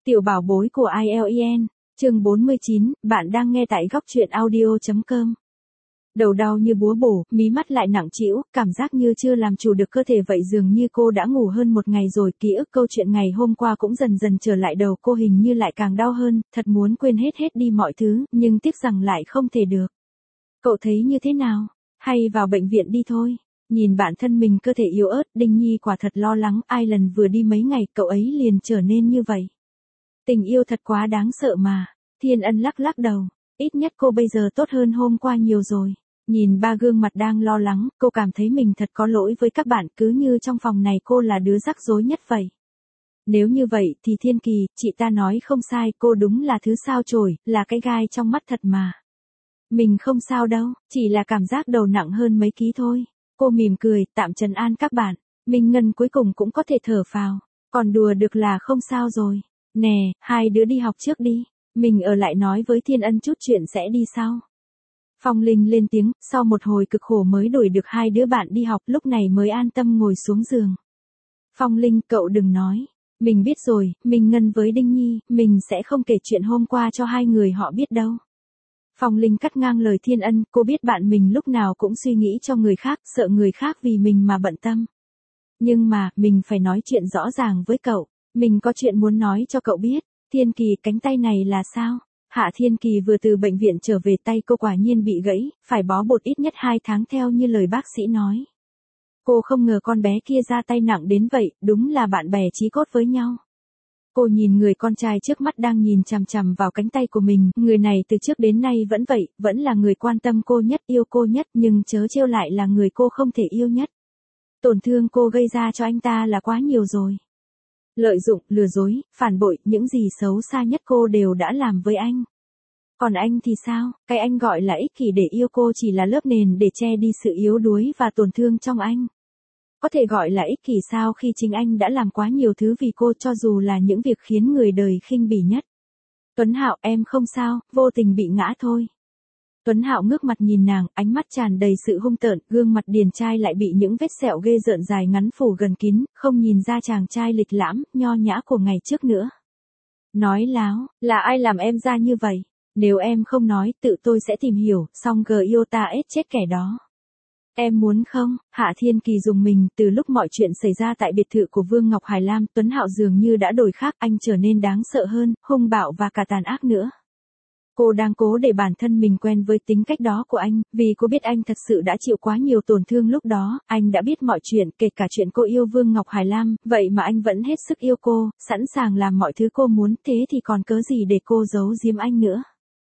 Tiểu bảo bối của IELTS, chương 49, bạn đang nghe tại góc truyện audio.com. Đầu đau như búa bổ, mí mắt lại nặng trĩu, cảm giác như chưa làm chủ được cơ thể vậy, dường như cô đã ngủ hơn một ngày rồi, ký ức câu chuyện ngày hôm qua cũng dần dần trở lại đầu cô, hình như lại càng đau hơn, thật muốn quên hết đi mọi thứ, nhưng tiếc rằng lại không thể được. Cậu thấy như thế nào? Hay vào bệnh viện đi thôi. Nhìn bản thân mình cơ thể yếu ớt, Đinh Nhi quả thật lo lắng, ai lần vừa đi mấy ngày, cậu ấy liền trở nên như vậy. Tình yêu thật quá đáng sợ mà. Thiên Ân lắc lắc đầu, ít nhất cô bây giờ tốt hơn hôm qua nhiều rồi. Nhìn ba gương mặt đang lo lắng, cô cảm thấy mình thật có lỗi với các bạn, cứ như trong phòng này cô là đứa rắc rối nhất vậy. Nếu như vậy thì Thiên Kỳ, chị ta nói không sai, cô đúng là thứ sao chổi, là cái gai trong mắt thật mà. Mình không sao đâu, chỉ là cảm giác đầu nặng hơn mấy ký thôi. Cô mỉm cười, tạm trấn an các bạn. Minh Ngân cuối cùng cũng có thể thở phào, còn đùa được là không sao rồi. Nè, hai đứa đi học trước đi, mình ở lại nói với Thiên Ân chút chuyện sẽ đi sau. Phong Linh lên tiếng, sau một hồi cực khổ mới đuổi được hai đứa bạn đi học, lúc này mới an tâm ngồi xuống giường. Phong Linh, cậu đừng nói. Mình biết rồi, Minh Ngân với Đinh Nhi, mình sẽ không kể chuyện hôm qua cho hai người họ biết đâu. Phong Linh cắt ngang lời Thiên Ân, cô biết bạn mình lúc nào cũng suy nghĩ cho người khác, sợ người khác vì mình mà bận tâm. Nhưng mà, mình phải nói chuyện rõ ràng với cậu. Mình có chuyện muốn nói cho cậu biết. Thiên Kỳ, cánh tay này là sao? Hạ Thiên Kỳ vừa từ bệnh viện trở về, tay cô quả nhiên bị gãy, phải bó bột ít nhất 2 tháng theo như lời bác sĩ nói. Cô không ngờ con bé kia ra tay nặng đến vậy, đúng là bạn bè chí cốt với nhau. Cô nhìn người con trai trước mắt đang nhìn chằm chằm vào cánh tay của mình, người này từ trước đến nay vẫn vậy, vẫn là người quan tâm cô nhất, yêu cô nhất, nhưng chớ trêu lại là người cô không thể yêu nhất. Tổn thương cô gây ra cho anh ta là quá nhiều rồi. Lợi dụng, lừa dối, phản bội, những gì xấu xa nhất cô đều đã làm với anh. Còn anh thì sao? Cái anh gọi là ích kỷ để yêu cô chỉ là lớp nền để che đi sự yếu đuối và tổn thương trong anh. Có thể gọi là ích kỷ sao khi chính anh đã làm quá nhiều thứ vì cô, cho dù là những việc khiến người đời khinh bỉ nhất. Tuấn Hạo, em không sao, vô tình bị ngã thôi. Tuấn Hạo ngước mặt nhìn nàng, ánh mắt tràn đầy sự hung tợn, gương mặt điển trai lại bị những vết sẹo ghê rợn dài ngắn phủ gần kín, không nhìn ra chàng trai lịch lãm, nho nhã của ngày trước nữa. Nói láo, là ai làm em ra như vậy? Nếu em không nói, tự tôi sẽ tìm hiểu, xong yêu ta ết chết kẻ đó. Em muốn không? Hạ Thiên Kỳ dùng mình, từ lúc mọi chuyện xảy ra tại biệt thự của Vương Ngọc Hải Lam, Tuấn Hạo dường như đã đổi khác, anh trở nên đáng sợ hơn, hung bạo và cả tàn ác nữa. Cô đang cố để bản thân mình quen với tính cách đó của anh, vì cô biết anh thật sự đã chịu quá nhiều tổn thương lúc đó, anh đã biết mọi chuyện, kể cả chuyện cô yêu Vương Ngọc Hải Lam, vậy mà anh vẫn hết sức yêu cô, sẵn sàng làm mọi thứ cô muốn, thế thì còn cớ gì để cô giấu giếm anh nữa.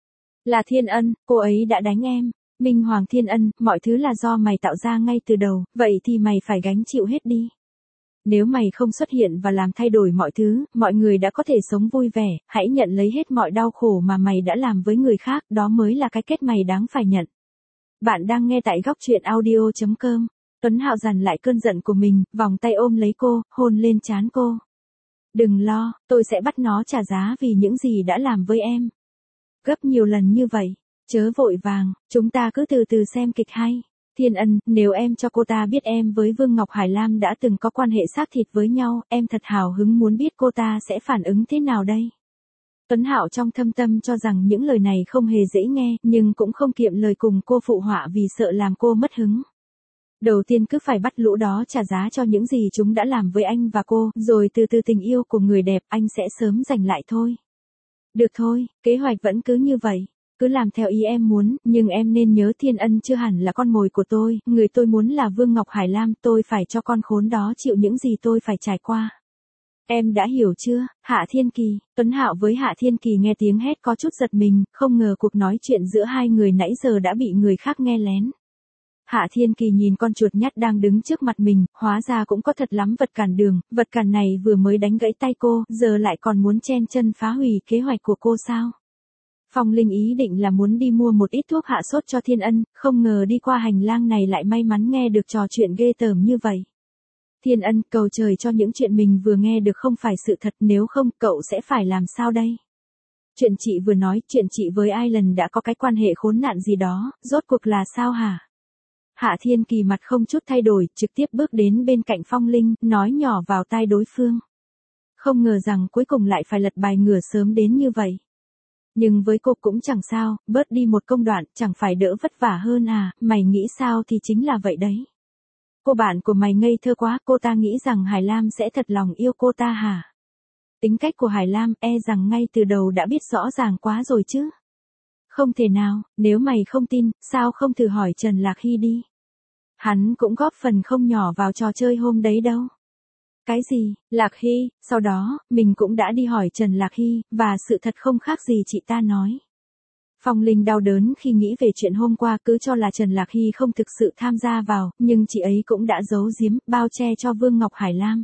Là Thiên Ân, cô ấy đã đánh em. Minh Hoàng Thiên Ân, mọi thứ là do mày tạo ra ngay từ đầu, vậy thì mày phải gánh chịu hết đi. Nếu mày không xuất hiện và làm thay đổi mọi thứ, mọi người đã có thể sống vui vẻ, hãy nhận lấy hết mọi đau khổ mà mày đã làm với người khác, đó mới là cái kết mày đáng phải nhận. Bạn đang nghe tại góc truyện audio.com. Tuấn Hạo dằn lại cơn giận của mình, vòng tay ôm lấy cô, hôn lên trán cô. Đừng lo, tôi sẽ bắt nó trả giá vì những gì đã làm với em. Gấp nhiều lần như vậy. Chớ vội vàng, chúng ta cứ từ từ xem kịch hay. Thiên Ân, nếu em cho cô ta biết em với Vương Ngọc Hải Lam đã từng có quan hệ xác thịt với nhau, em thật hào hứng muốn biết cô ta sẽ phản ứng thế nào đây. Tuấn Hạo trong thâm tâm cho rằng những lời này không hề dễ nghe, nhưng cũng không kiệm lời cùng cô phụ họa vì sợ làm cô mất hứng. Đầu tiên cứ phải bắt lũ đó trả giá cho những gì chúng đã làm với anh và cô, rồi từ từ tình yêu của người đẹp anh sẽ sớm giành lại thôi. Được thôi, kế hoạch vẫn cứ như vậy. Cứ làm theo ý em muốn, nhưng em nên nhớ Thiên Ân chưa hẳn là con mồi của tôi, người tôi muốn là Vương Ngọc Hải Lam, tôi phải cho con khốn đó chịu những gì tôi phải trải qua. Em đã hiểu chưa? Hạ Thiên Kỳ, Tuấn Hạo với Hạ Thiên Kỳ nghe tiếng hét có chút giật mình, không ngờ cuộc nói chuyện giữa hai người nãy giờ đã bị người khác nghe lén. Hạ Thiên Kỳ nhìn con chuột nhắt đang đứng trước mặt mình, hóa ra cũng có thật lắm vật cản đường, vật cản này vừa mới đánh gãy tay cô, giờ lại còn muốn chen chân phá hủy kế hoạch của cô sao? Phong Linh ý định là muốn đi mua một ít thuốc hạ sốt cho Thiên Ân, không ngờ đi qua hành lang này lại may mắn nghe được trò chuyện ghê tởm như vậy. Thiên Ân, cầu trời cho những chuyện mình vừa nghe được không phải sự thật, nếu không cậu sẽ phải làm sao đây? Chuyện chị vừa nói, chuyện chị với Island đã có cái quan hệ khốn nạn gì đó, rốt cuộc là sao hả? Hạ Thiên Kỳ mặt không chút thay đổi, trực tiếp bước đến bên cạnh Phong Linh, nói nhỏ vào tai đối phương. Không ngờ rằng cuối cùng lại phải lật bài ngửa sớm đến như vậy. Nhưng với cô cũng chẳng sao, bớt đi một công đoạn, chẳng phải đỡ vất vả hơn à, mày nghĩ sao thì chính là vậy đấy. Cô bạn của mày ngây thơ quá, cô ta nghĩ rằng Hải Lam sẽ thật lòng yêu cô ta hả? Tính cách của Hải Lam rằng ngay từ đầu đã biết rõ ràng quá rồi chứ. Không thể nào, nếu mày không tin, sao không thử hỏi Trần Lạc Hy đi. Hắn cũng góp phần không nhỏ vào trò chơi hôm đấy đâu. Cái gì, Lạc Hy, sau đó, mình cũng đã đi hỏi Trần Lạc Hy, và sự thật không khác gì chị ta nói. Phong Linh đau đớn khi nghĩ về chuyện hôm qua, cứ cho là Trần Lạc Hy không thực sự tham gia vào, nhưng chị ấy cũng đã giấu giếm, bao che cho Vương Ngọc Hải Lam.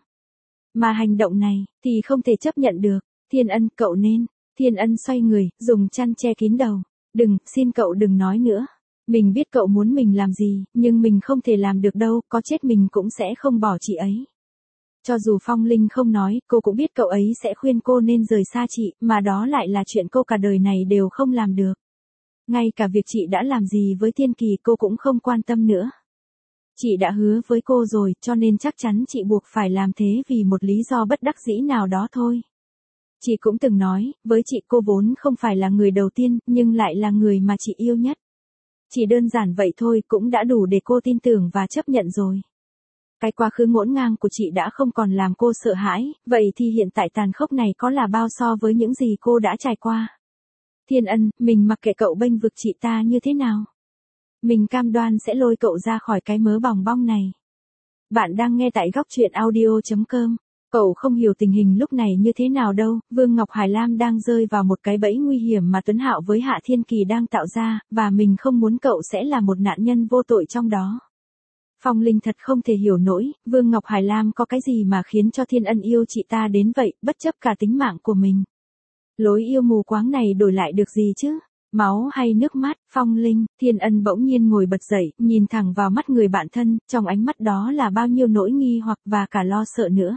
Mà hành động này, thì không thể chấp nhận được. Thiên Ân, cậu nên. Thiên Ân xoay người, dùng chăn che kín đầu. Đừng, xin cậu đừng nói nữa. Mình biết cậu muốn mình làm gì, nhưng mình không thể làm được đâu, có chết mình cũng sẽ không bỏ chị ấy. Cho dù Phong Linh không nói, cô cũng biết cậu ấy sẽ khuyên cô nên rời xa chị, mà đó lại là chuyện cô cả đời này đều không làm được. Ngay cả việc chị đã làm gì với Thiên Kỳ cô cũng không quan tâm nữa. Chị đã hứa với cô rồi, cho nên chắc chắn chị buộc phải làm thế vì một lý do bất đắc dĩ nào đó thôi. Chị cũng từng nói, với chị cô vốn không phải là người đầu tiên, nhưng lại là người mà chị yêu nhất. Chỉ đơn giản vậy thôi cũng đã đủ để cô tin tưởng và chấp nhận rồi. Cái quá khứ ngổn ngang của chị đã không còn làm cô sợ hãi, vậy thì hiện tại tàn khốc này có là bao so với những gì cô đã trải qua. Thiên Ân, mình mặc kệ cậu bênh vực chị ta như thế nào. Mình cam đoan sẽ lôi cậu ra khỏi cái mớ bòng bong này. Bạn đang nghe tại góc truyện audio.com. Cậu không hiểu tình hình lúc này như thế nào đâu, Vương Ngọc Hải Lam đang rơi vào một cái bẫy nguy hiểm mà Tuấn Hạo với Hạ Thiên Kỳ đang tạo ra, và mình không muốn cậu sẽ là một nạn nhân vô tội trong đó. Phong Linh thật không thể hiểu nổi, Vương Ngọc Hải Lam có cái gì mà khiến cho Thiên Ân yêu chị ta đến vậy, bất chấp cả tính mạng của mình. Lối yêu mù quáng này đổi lại được gì chứ? Máu hay nước mắt? Phong Linh, Thiên Ân bỗng nhiên ngồi bật dậy, nhìn thẳng vào mắt người bạn thân, trong ánh mắt đó là bao nhiêu nỗi nghi hoặc và cả lo sợ nữa.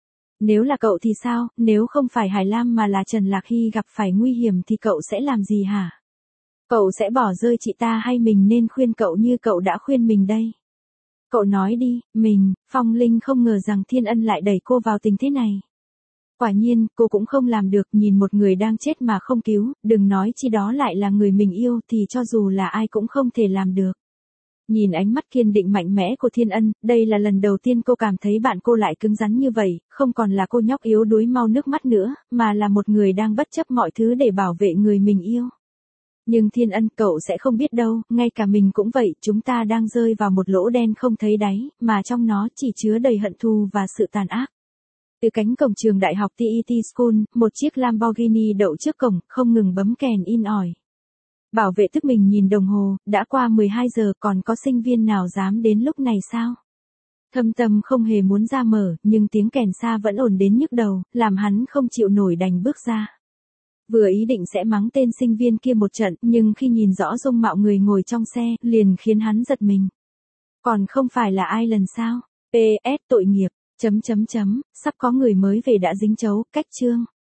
Nếu là cậu thì sao, nếu không phải Hải Lam mà là Trần Lạc Hy gặp phải nguy hiểm thì cậu sẽ làm gì hả? Cậu sẽ bỏ rơi chị ta hay mình nên khuyên cậu như cậu đã khuyên mình đây? Cậu nói đi, mình. Phong Linh không ngờ rằng Thiên Ân lại đẩy cô vào tình thế này. Quả nhiên, cô cũng không làm được, nhìn một người đang chết mà không cứu, đừng nói chi đó lại là người mình yêu thì cho dù là ai cũng không thể làm được. Nhìn ánh mắt kiên định mạnh mẽ của Thiên Ân, đây là lần đầu tiên cô cảm thấy bạn cô lại cứng rắn như vậy, không còn là cô nhóc yếu đuối mau nước mắt nữa, mà là một người đang bất chấp mọi thứ để bảo vệ người mình yêu. Nhưng Thiên Ân, cậu sẽ không biết đâu, ngay cả mình cũng vậy, chúng ta đang rơi vào một lỗ đen không thấy đáy, mà trong nó chỉ chứa đầy hận thù và sự tàn ác. Từ cánh cổng trường đại học TET School, một chiếc Lamborghini đậu trước cổng, không ngừng bấm kèn in ỏi. Bảo vệ tức mình nhìn đồng hồ, đã qua 12 giờ, còn có sinh viên nào dám đến lúc này sao? Thâm Tâm không hề muốn ra mở, nhưng tiếng kèn xa vẫn ồn đến nhức đầu, làm hắn không chịu nổi đành bước ra. Vừa ý định sẽ mắng tên sinh viên kia một trận, nhưng khi nhìn rõ dung mạo người ngồi trong xe, liền khiến hắn giật mình. Còn không phải là ai lần sao? PS tội nghiệp, sắp có người mới về đã dính chấu, cách chương.